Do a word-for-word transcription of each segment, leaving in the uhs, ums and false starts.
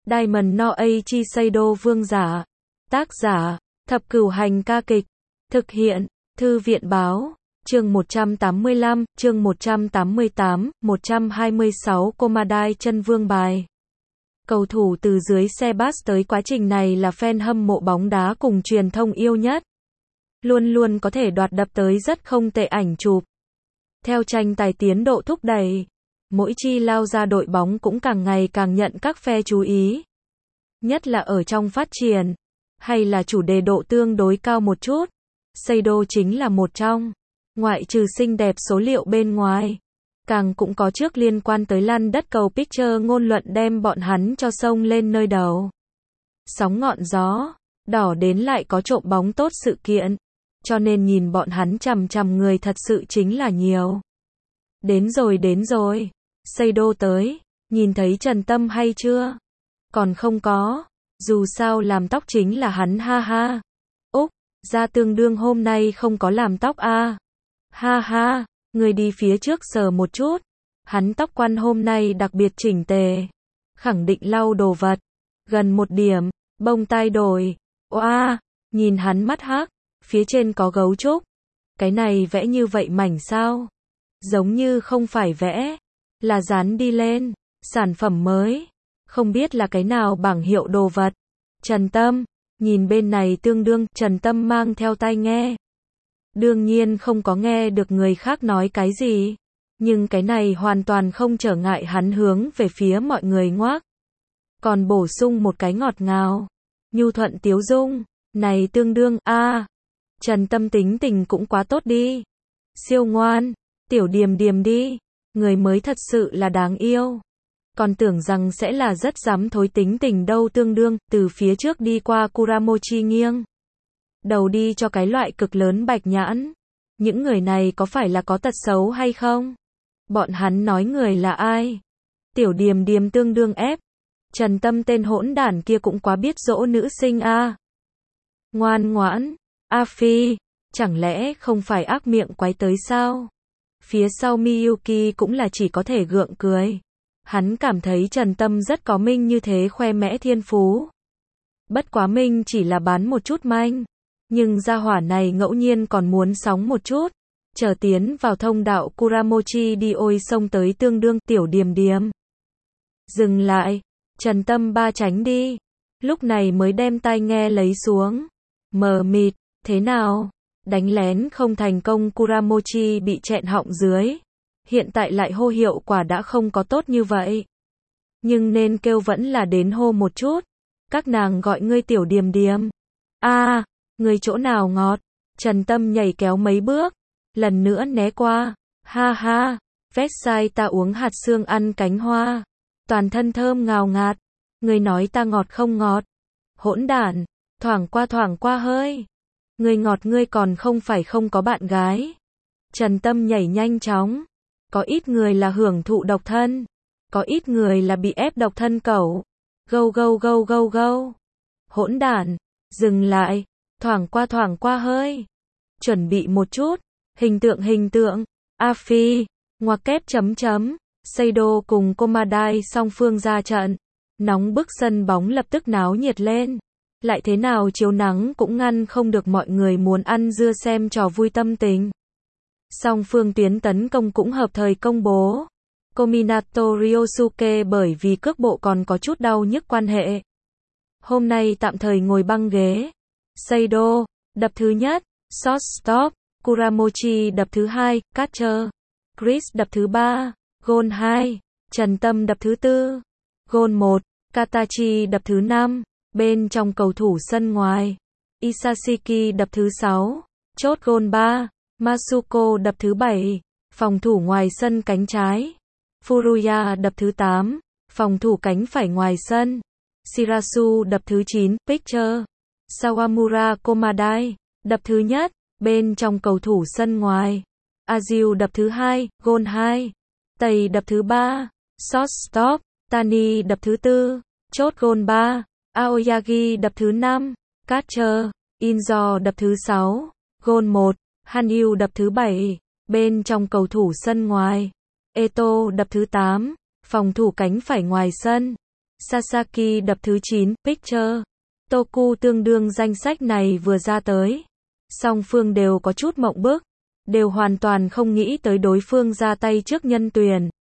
Diamond no Aichi Seido vương giả. Tác giả, Thập Cửu Hành ca kịch. Thực hiện, Thư viện Báo. Chương một trăm tám mươi lăm, chương một trăm tám mươi tám, một trăm hai mươi sáu Komadai chân vương bài. Cầu thủ từ dưới xe bus tới quá trình này là fan hâm mộ bóng đá cùng truyền thông yêu nhất. Luôn luôn có thể đoạt đập tới rất không tệ ảnh chụp. Theo tranh tài tiến độ thúc đẩy, mỗi chi lao ra đội bóng cũng càng ngày càng nhận các phe chú ý. Nhất là ở trong phát triển, hay là chủ đề độ tương đối cao một chút. Seido chính là một trong, ngoại trừ xinh đẹp số liệu bên ngoài, càng cũng có trước liên quan tới lăn đất cầu picture ngôn luận đem bọn hắn cho sông lên nơi đầu. Sóng ngọn gió, đỏ đến lại có trộm bóng tốt sự kiện, cho nên nhìn bọn hắn chằm chằm người thật sự chính là nhiều. Đến rồi đến rồi, Seido tới, nhìn thấy Trần Tâm hay chưa? Còn không có, dù sao làm tóc chính là hắn ha ha. Úc, ra tương đương hôm nay không có làm tóc a. À. Ha ha, người đi phía trước sờ một chút. Hắn tóc quăn hôm nay đặc biệt chỉnh tề. Khẳng định lau đồ vật. Gần một điểm, bông tai đổi. Oa, nhìn hắn mắt hắc, phía trên có gấu trúc. Cái này vẽ như vậy mảnh sao? Giống như không phải vẽ, là dán đi lên. Sản phẩm mới, không biết là cái nào bảng hiệu đồ vật. Trần Tâm, nhìn bên này tương đương, Trần Tâm mang theo tai nghe. Đương nhiên không có nghe được người khác nói cái gì, nhưng cái này hoàn toàn không trở ngại hắn hướng về phía mọi người ngoác. Còn bổ sung một cái ngọt ngào, nhu thuận tiếu dung, này tương đương, a à, Trần Tâm tính tình cũng quá tốt đi. Siêu ngoan, tiểu điềm điềm đi, người mới thật sự là đáng yêu. Còn tưởng rằng sẽ là rất dám thối tính tình đâu tương đương, từ phía trước đi qua Kuramochi nghiêng đầu đi cho cái loại cực lớn bạch nhãn. Những người này có phải là có tật xấu hay không? Bọn hắn nói người là ai? Tiểu điềm điềm tương đương ép. Trần Tâm tên hỗn đản kia cũng quá biết dỗ nữ sinh a. À. Ngoan ngoãn, A Phi, chẳng lẽ không phải ác miệng quái tới sao? Phía sau Miyuki cũng là chỉ có thể gượng cười. Hắn cảm thấy Trần Tâm rất có Minh như thế khoe mẽ thiên phú. Bất quá Minh chỉ là bán một chút manh. Nhưng gia hỏa này ngẫu nhiên còn muốn sóng một chút. Chờ tiến vào thông đạo Kuramochi đi ôi xông tới tương đương tiểu điềm điềm. Dừng lại. Trần Tâm ba tránh đi. Lúc này mới đem tai nghe lấy xuống. Mờ mịt. Thế nào? Đánh lén không thành công Kuramochi bị chẹn họng dưới. Hiện tại lại hô hiệu quả đã không có tốt như vậy. Nhưng nên kêu vẫn là đến hô một chút. Các nàng gọi ngươi tiểu điềm điềm. A, à, ngươi chỗ nào ngọt? Trần Tâm nhảy kéo mấy bước. Lần nữa né qua. Ha ha, Vetsai ta uống hạt xương ăn cánh hoa. Toàn thân thơm ngào ngạt. Ngươi nói ta ngọt không ngọt? Hỗn đản, thoảng qua thoảng qua hơi. Ngươi ngọt ngươi còn không phải không có bạn gái. Trần Tâm nhảy nhanh chóng. Có ít người là hưởng thụ độc thân, có ít người là bị ép độc thân cẩu. Gâu gâu gâu gâu gâu. Hỗn đản, dừng lại, thoảng qua thoảng qua hơi. Chuẩn bị một chút, hình tượng hình tượng, A Phi, ngoặc kép chấm chấm, Seido cùng Komadai song phương ra trận. Nóng bức sân bóng lập tức náo nhiệt lên. Lại thế nào chiếu nắng cũng ngăn không được mọi người muốn ăn dưa xem trò vui tâm tình. Song phương tuyến tấn công cũng hợp thời công bố. Kominato Ryosuke bởi vì cước bộ còn có chút đau nhức quan hệ. Hôm nay tạm thời ngồi băng ghế. Seido, đập thứ nhất, shortstop. Kuramochi đập thứ hai, catcher. Chris đập thứ ba, goal hai. Trần Tâm đập thứ tư, goal một. Katachi đập thứ năm, bên trong cầu thủ sân ngoài. Isashiki đập thứ sáu, chốt goal ba. Masuko đập thứ bảy, phòng thủ ngoài sân cánh trái. Furuya đập thứ tám, phòng thủ cánh phải ngoài sân. Shirasu đập thứ chín, pitcher. Sawamura Komadai, đập thứ nhất, bên trong cầu thủ sân ngoài. Aziu đập thứ hai, goal hai. Tây đập thứ ba, shortstop. Tani đập thứ tư, chốt goal ba. Aoyagi đập thứ năm, catcher. Inzo đập thứ sáu, goal một. Hanyu đập thứ bảy, bên trong cầu thủ sân ngoài. Eto đập thứ tám, phòng thủ cánh phải ngoài sân. Sasaki đập thứ chín, Picture. Toku tương đương danh sách này vừa ra tới. Song phương đều có chút mộng bức. Đều hoàn toàn không nghĩ tới đối phương ra tay trước nhân tuyển.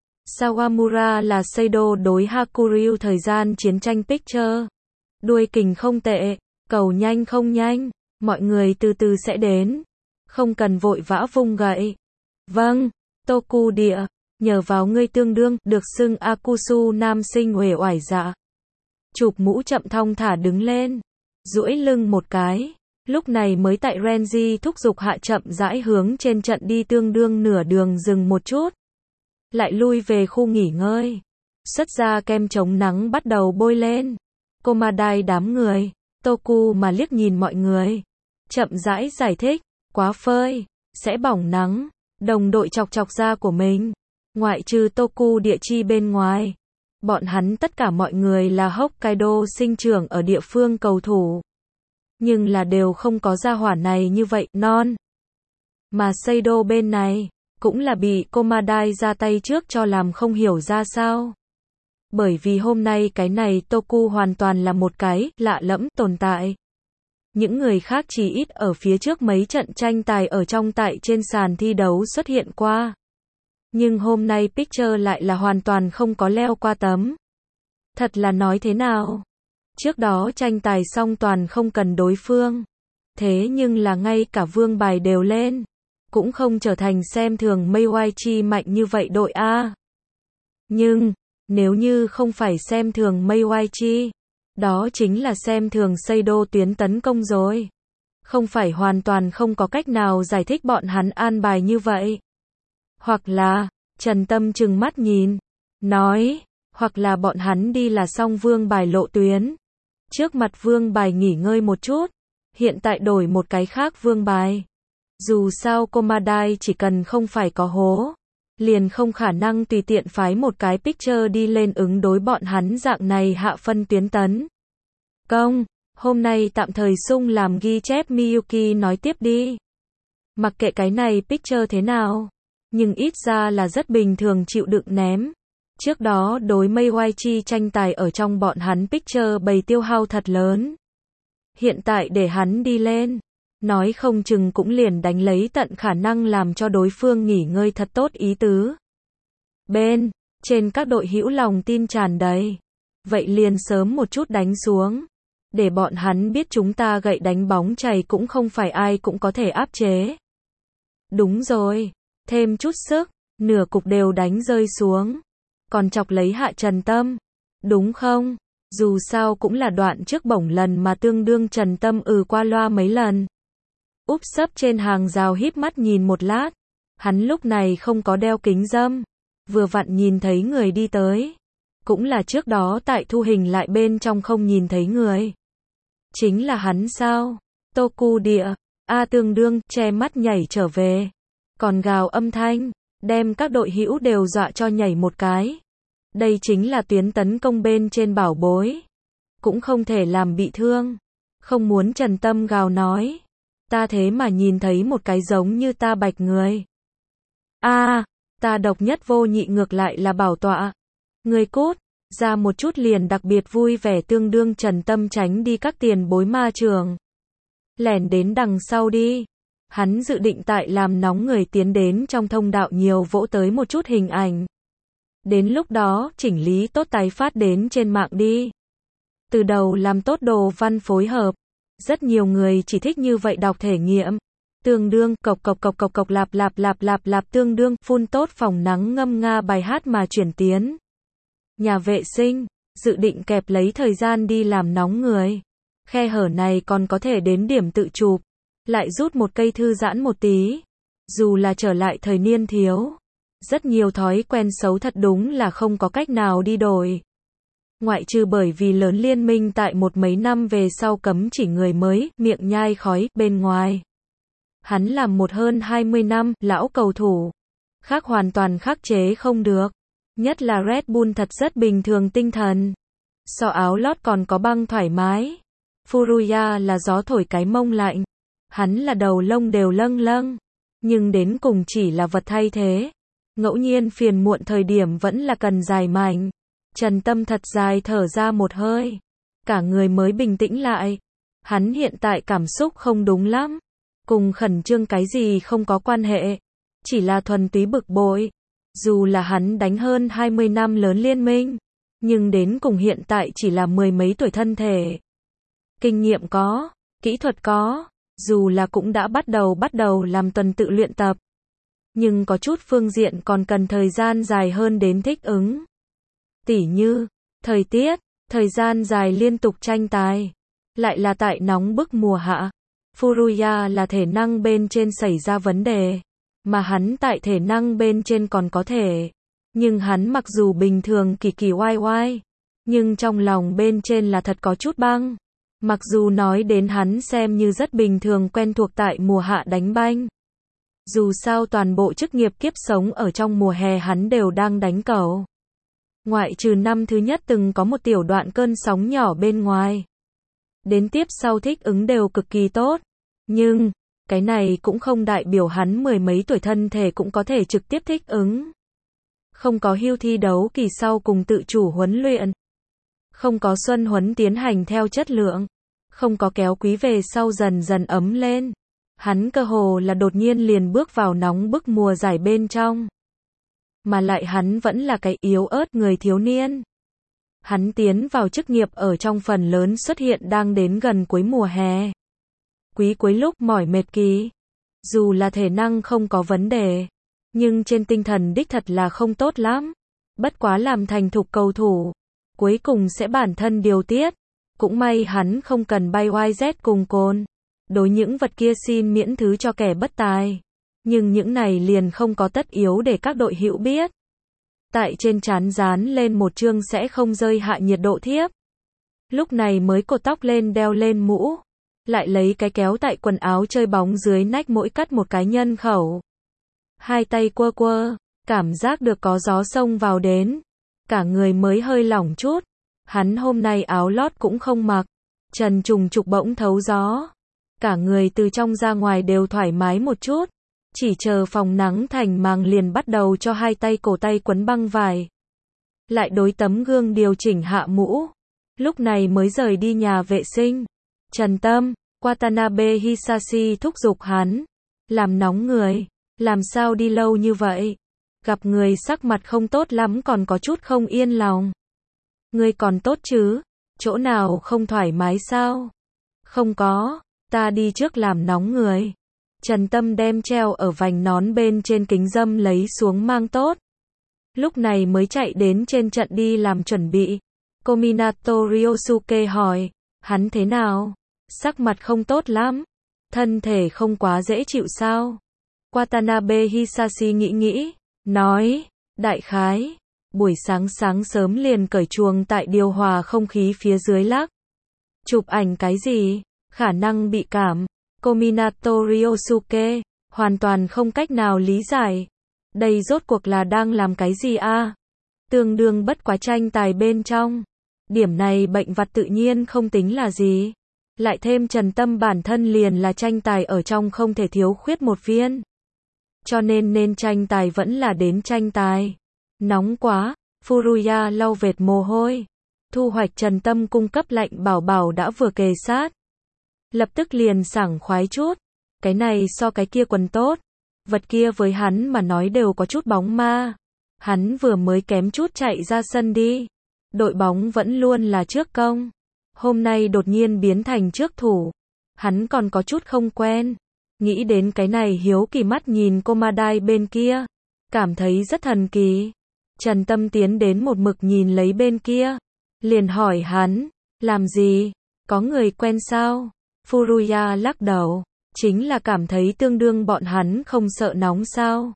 Sawamura là Seido đối Hakuryu thời gian chiến tranh Picture. Đuôi kình không tệ, cầu nhanh không nhanh, mọi người từ từ sẽ đến. Không cần vội vã vung gậy. Vâng, Toku địa, nhờ vào ngươi tương đương, được xưng Akusu nam sinh uể oải dạ. Chụp mũ chậm thong thả đứng lên, duỗi lưng một cái. Lúc này mới tại Renji thúc giục hạ chậm rãi hướng trên trận đi tương đương nửa đường dừng một chút. Lại lui về khu nghỉ ngơi. Xuất ra kem chống nắng bắt đầu bôi lên. Komadai đám người, Toku mà liếc nhìn mọi người. Chậm rãi giải thích, quá phơi, sẽ bỏng nắng. Đồng đội chọc chọc da của mình. Ngoại trừ Toku địa chi bên ngoài. Bọn hắn tất cả mọi người là Hokkaido sinh trưởng ở địa phương cầu thủ. Nhưng là đều không có gia hỏa này như vậy, non. Mà Seido bên này, cũng là bị Komadai ra tay trước cho làm không hiểu ra sao. Bởi vì hôm nay cái này Toku hoàn toàn là một cái lạ lẫm tồn tại. Những người khác chỉ ít ở phía trước mấy trận tranh tài ở trong tại trên sàn thi đấu xuất hiện qua. Nhưng hôm nay Picture lại là hoàn toàn không có leo qua tấm. Thật là nói thế nào? Trước đó tranh tài xong toàn không cần đối phương. Thế nhưng là ngay cả vương bài đều lên. Cũng không trở thành xem thường Meiwachi mạnh như vậy đội A. Nhưng, nếu như không phải xem thường Meiwachi, đó chính là xem thường Seido tuyến tấn công rồi. Không phải hoàn toàn không có cách nào giải thích bọn hắn an bài như vậy. Hoặc là, Trần Tâm trừng mắt nhìn, nói, hoặc là bọn hắn đi là xong vương bài lộ tuyến. Trước mặt vương bài nghỉ ngơi một chút, hiện tại đổi một cái khác vương bài. Dù sao Komadai chỉ cần không phải có hố, liền không khả năng tùy tiện phái một cái Picture đi lên ứng đối bọn hắn dạng này hạ phân tuyến tấn. Công, hôm nay tạm thời sung làm ghi chép Miyuki nói tiếp đi. Mặc kệ cái này Picture thế nào, nhưng ít ra là rất bình thường chịu đựng ném. Trước đó đối Meiwachi tranh tài ở trong bọn hắn Picture bày tiêu hao thật lớn. Hiện tại để hắn đi lên, nói không chừng cũng liền đánh lấy tận khả năng làm cho đối phương nghỉ ngơi thật tốt ý tứ. Bên trên các đội hữu lòng tin tràn đầy. Vậy liền sớm một chút đánh xuống. Để bọn hắn biết chúng ta gậy đánh bóng chày cũng không phải ai cũng có thể áp chế. Đúng rồi. Thêm chút sức. Nửa cục đều đánh rơi xuống. Còn chọc lấy Hạ Trần Tâm. Đúng không? Dù sao cũng là đoạn trước bổng lần mà tương đương Trần Tâm ừ qua loa mấy lần. Úp sấp trên hàng rào híp mắt nhìn một lát. Hắn lúc này không có đeo kính râm. Vừa vặn nhìn thấy người đi tới. Cũng là trước đó tại thu hình lại bên trong không nhìn thấy người. Chính là hắn sao? Toku địa. A tương đương, che mắt nhảy trở về. Còn gào âm thanh, đem các đội hữu đều dọa cho nhảy một cái. Đây chính là tuyến tấn công bên trên bảo bối. Cũng không thể làm bị thương. Không muốn Trần Tâm gào nói. Ta thế mà nhìn thấy một cái giống như ta bạch người. A, à, ta độc nhất vô nhị ngược lại là bảo tọa. Người cút, ra một chút liền đặc biệt vui vẻ tương đương Trần Tâm tránh đi các tiền bối ma trường. Lẻn đến đằng sau đi. Hắn dự định tại làm nóng người tiến đến trong thông đạo nhiều vỗ tới một chút hình ảnh. Đến lúc đó, chỉnh lý tốt tái phát đến trên mạng đi. Từ đầu làm tốt đồ văn phối hợp. Rất nhiều người chỉ thích như vậy đọc thể nghiệm. Tương đương, cộc cộc cộc cộc cộc lạp lạp lạp lạp lạp tương đương, phun tốt phòng nắng ngâm nga bài hát mà chuyển tiến. Nhà vệ sinh, dự định kẹp lấy thời gian đi làm nóng người. Khe hở này còn có thể đến điểm tự chụp. Lại rút một cây thư giãn một tí. Dù là trở lại thời niên thiếu. Rất nhiều thói quen xấu thật đúng là không có cách nào đi đổi. Ngoại trừ bởi vì lớn liên minh tại một mấy năm về sau cấm chỉ người mới, miệng nhai khói, bên ngoài. Hắn làm một hơn hai mươi năm, lão cầu thủ. Khác hoàn toàn khắc chế không được. Nhất là Red Bull thật rất bình thường tinh thần. So áo lót còn có băng thoải mái. Furuya là gió thổi cái mông lạnh. Hắn là đầu lông đều lâng lâng. Nhưng đến cùng chỉ là vật thay thế. Ngẫu nhiên phiền muộn thời điểm vẫn là cần dài mảnh. Trần Tâm thật dài thở ra một hơi. Cả người mới bình tĩnh lại. Hắn hiện tại cảm xúc không đúng lắm. Cùng khẩn trương cái gì không có quan hệ. Chỉ là thuần túy bực bội. Dù là hắn đánh hơn hai mươi năm lớn liên minh. Nhưng đến cùng hiện tại chỉ là mười mấy tuổi thân thể. Kinh nghiệm có, kỹ thuật có. Dù là cũng đã bắt đầu bắt đầu làm tuần tự luyện tập. Nhưng có chút phương diện còn cần thời gian dài hơn đến thích ứng. Tỉ như, thời tiết, thời gian dài liên tục tranh tài. Lại là tại nóng bức mùa hạ. Furuya là thể năng bên trên xảy ra vấn đề. Mà hắn tại thể năng bên trên còn có thể. Nhưng hắn mặc dù bình thường kỳ kỳ oai oai. Nhưng trong lòng bên trên là thật có chút băng. Mặc dù nói đến hắn xem như rất bình thường quen thuộc tại mùa hạ đánh banh. Dù sao toàn bộ chức nghiệp kiếp sống ở trong mùa hè hắn đều đang đánh cầu. Ngoại trừ năm thứ nhất từng có một tiểu đoạn cơn sóng nhỏ bên ngoài. Đến tiếp sau thích ứng đều cực kỳ tốt. Nhưng, cái này cũng không đại biểu hắn mười mấy tuổi thân thể cũng có thể trực tiếp thích ứng. Không có hưu thi đấu kỳ sau cùng tự chủ huấn luyện. Không có xuân huấn tiến hành theo chất lượng. Không có kéo quý về sau dần dần ấm lên. Hắn cơ hồ là đột nhiên liền bước vào nóng bức mùa giải bên trong. Mà lại hắn vẫn là cái yếu ớt người thiếu niên. Hắn tiến vào chức nghiệp ở trong phần lớn xuất hiện đang đến gần cuối mùa hè. Quý cuối lúc mỏi mệt kỳ. Dù là thể năng không có vấn đề. Nhưng trên tinh thần đích thật là không tốt lắm. Bất quá làm thành thục cầu thủ. Cuối cùng sẽ bản thân điều tiết. Cũng may hắn không cần bay oai dét cùng côn. Đối những vật kia xin miễn thứ cho kẻ bất tài. Nhưng những này liền không có tất yếu để các đội hữu biết. Tại trên trán dán lên một chương sẽ không rơi hạ nhiệt độ thiếp. Lúc này mới cột tóc lên đeo lên mũ. Lại lấy cái kéo tại quần áo chơi bóng dưới nách mỗi cắt một cái nhân khẩu. Hai tay quơ quơ, cảm giác được có gió xông vào đến. Cả người mới hơi lỏng chút. Hắn hôm nay áo lót cũng không mặc. Trần trùng trục bỗng thấu gió. Cả người từ trong ra ngoài đều thoải mái một chút. Chỉ chờ phòng nắng thành màng liền bắt đầu cho hai tay cổ tay quấn băng vải. Lại đối tấm gương điều chỉnh hạ mũ. Lúc này mới rời đi nhà vệ sinh. Trần Tâm, Watanabe Hisashi thúc giục hắn. Làm nóng người. Làm sao đi lâu như vậy? Gặp người sắc mặt không tốt lắm còn có chút không yên lòng. Ngươi còn tốt chứ? Chỗ nào không thoải mái sao? Không có, ta đi trước làm nóng người. Trần Tâm đem treo ở vành nón bên trên kính râm lấy xuống mang tốt. Lúc này mới chạy đến trên trận đi làm chuẩn bị. Kominato Ryosuke hỏi, hắn thế nào? Sắc mặt không tốt lắm. Thân thể không quá dễ chịu sao? Watanabe Hisashi nghĩ nghĩ, nói, đại khái. Buổi sáng sáng sớm liền cởi chuồng tại điều hòa không khí phía dưới lắc. Chụp ảnh cái gì? Khả năng bị cảm. Kominato Ryosuke, hoàn toàn không cách nào lý giải. Đây rốt cuộc là đang làm cái gì a? Tương đương bất quá tranh tài bên trong. Điểm này bệnh vặt tự nhiên không tính là gì. Lại thêm Trần Tâm bản thân liền là tranh tài ở trong không thể thiếu khuyết một viên. Cho nên nên tranh tài vẫn là đến tranh tài. Nóng quá, Furuya lau vệt mồ hôi. Thu hoạch Trần Tâm cung cấp lạnh bảo bảo đã vừa kề sát. Lập tức liền sảng khoái chút. Cái này so cái kia quần tốt. Vật kia với hắn mà nói đều có chút bóng ma. Hắn vừa mới kém chút chạy ra sân đi. Đội bóng vẫn luôn là trước công. Hôm nay đột nhiên biến thành trước thủ. Hắn còn có chút không quen. Nghĩ đến cái này hiếu kỳ mắt nhìn Komadai bên kia. Cảm thấy rất thần kỳ. Trần Tâm tiến đến một mực nhìn lấy bên kia. Liền hỏi hắn. Làm gì? Có người quen sao? Furuya lắc đầu. Chính là cảm thấy tương đương bọn hắn không sợ nóng sao?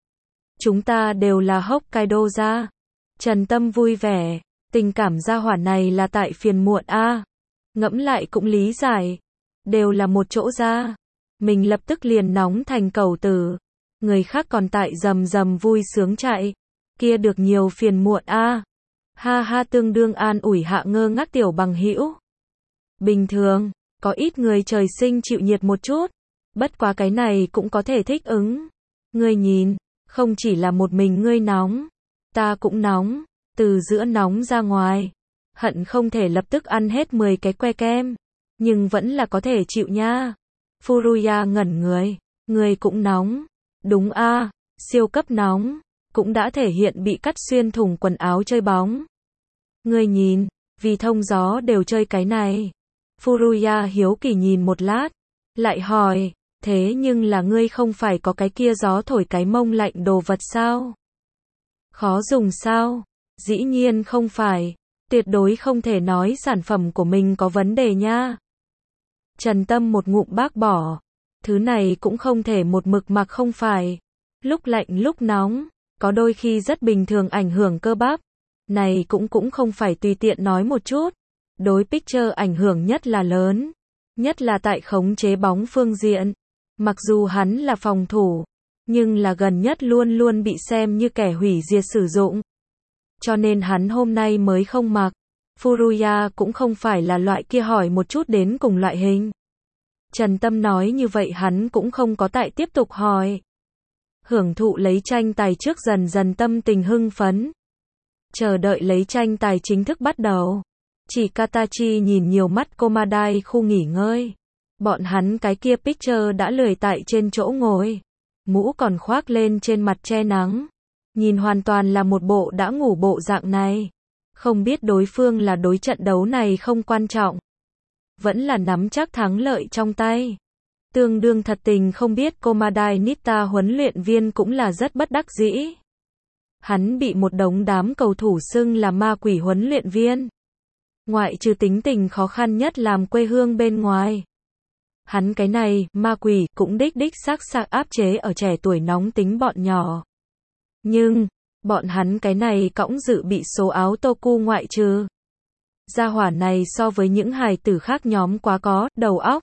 Chúng ta đều là Hokkaido ra. Trần Tâm vui vẻ. Tình cảm gia hỏa này là tại phiền muộn a. Ngẫm lại cũng lý giải. Đều là một chỗ ra. Mình lập tức liền nóng thành cầu tử. Người khác còn tại rầm rầm vui sướng chạy. Kia được nhiều phiền muộn a. Ha ha, tương đương an ủi hạ ngơ ngác tiểu bằng hữu. Bình thường, có ít người trời sinh chịu nhiệt một chút. Bất quá cái này cũng có thể thích ứng. Ngươi nhìn, không chỉ là một mình ngươi nóng. Ta cũng nóng. từ giữa nóng ra ngoài. Hận không thể lập tức ăn hết mười cái que kem. Nhưng vẫn là có thể chịu nha. Furuya ngẩn người. Người cũng nóng. Đúng a, siêu cấp nóng. Cũng đã thể hiện bị cắt xuyên thủng quần áo chơi bóng. Ngươi nhìn, vì thông gió đều chơi cái này. Furuya hiếu kỳ nhìn một lát. Lại hỏi, thế nhưng là ngươi không phải có cái kia gió thổi cái mông lạnh đồ vật sao? Khó dùng sao? Dĩ nhiên không phải. Tuyệt đối không thể nói sản phẩm của mình có vấn đề nha. Trần Tâm một ngụm bác bỏ. Thứ này cũng không thể một mực mặc không phải. Lúc lạnh lúc nóng, có đôi khi rất bình thường ảnh hưởng cơ bắp. Này cũng cũng không phải tùy tiện nói một chút. Đối Picture ảnh hưởng nhất là lớn. Nhất là tại khống chế bóng phương diện. Mặc dù hắn là phòng thủ, nhưng là gần nhất luôn luôn bị xem như kẻ hủy diệt sử dụng. Cho nên hắn hôm nay mới không mặc. Furuya cũng không phải là loại kia hỏi một chút đến cùng loại hình. Trần Tâm nói như vậy hắn cũng không có tại tiếp tục hỏi. Hưởng thụ lấy tranh tài trước dần dần tâm tình hưng phấn. Chờ đợi lấy tranh tài chính thức bắt đầu. Chỉ Katachi nhìn nhiều mắt Komadai khu nghỉ ngơi. Bọn hắn cái kia Picture đã lười tại trên chỗ ngồi. Mũ còn khoác lên trên mặt che nắng. Nhìn hoàn toàn là một bộ đã ngủ bộ dạng này. Không biết đối phương là đối trận đấu này không quan trọng. Vẫn là nắm chắc thắng lợi trong tay. Tương đương thật tình không biết Komadai Nita huấn luyện viên cũng là rất bất đắc dĩ. Hắn bị một đống đám cầu thủ xưng là ma quỷ huấn luyện viên. Ngoại trừ tính tình khó khăn nhất làm quê hương bên ngoài. Hắn cái này, ma quỷ, cũng đích đích xác xác áp chế ở trẻ tuổi nóng tính bọn nhỏ. Nhưng, bọn hắn cái này cõng dự bị số áo Toku ngoại trừ. Gia hỏa này so với những hài tử khác nhóm quá có, đầu óc.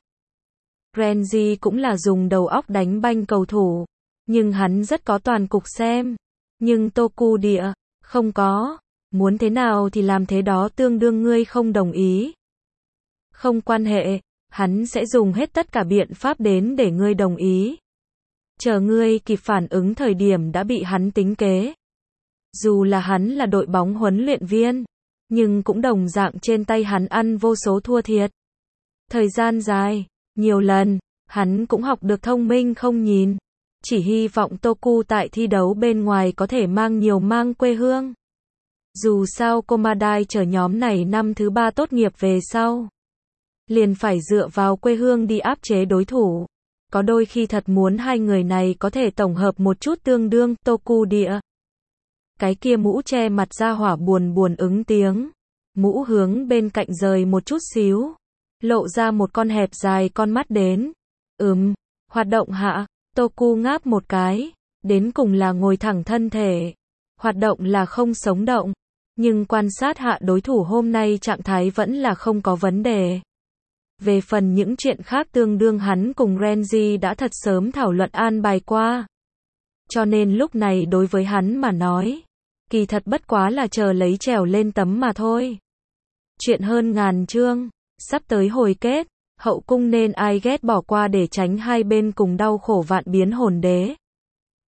Renji cũng là dùng đầu óc đánh banh cầu thủ. Nhưng hắn rất có toàn cục xem. Nhưng Toku địa, không có. Muốn thế nào thì làm thế đó tương đương ngươi không đồng ý. Không quan hệ, hắn sẽ dùng hết tất cả biện pháp đến để ngươi đồng ý. Chờ ngươi kịp phản ứng thời điểm đã bị hắn tính kế. Dù là hắn là đội bóng huấn luyện viên, nhưng cũng đồng dạng trên tay hắn ăn vô số thua thiệt. Thời gian dài, nhiều lần, hắn cũng học được thông minh không nhìn. Chỉ hy vọng Toku tại thi đấu bên ngoài có thể mang nhiều mang quê hương. Dù sao Komadai chờ nhóm này năm thứ ba tốt nghiệp về sau. Liền phải dựa vào quê hương đi áp chế đối thủ. Có đôi khi thật muốn hai người này có thể tổng hợp một chút tương đương Toku địa. Cái kia mũ che mặt ra hỏa buồn buồn ứng tiếng. Mũ hướng bên cạnh rời một chút xíu. Lộ ra một con hẹp dài con mắt đến. Ừm, hoạt động hạ. Toku ngáp một cái. Đến cùng là ngồi thẳng thân thể. Hoạt động là không sống động. Nhưng quan sát hạ đối thủ hôm nay trạng thái vẫn là không có vấn đề. Về phần những chuyện khác tương đương hắn cùng Renji đã thật sớm thảo luận an bài qua. Cho nên lúc này đối với hắn mà nói, kỳ thật bất quá là chờ lấy trèo lên tấm mà thôi. Chuyện hơn ngàn chương, sắp tới hồi kết, hậu cung nên ai ghét bỏ qua để tránh hai bên cùng đau khổ vạn biến hồn đế.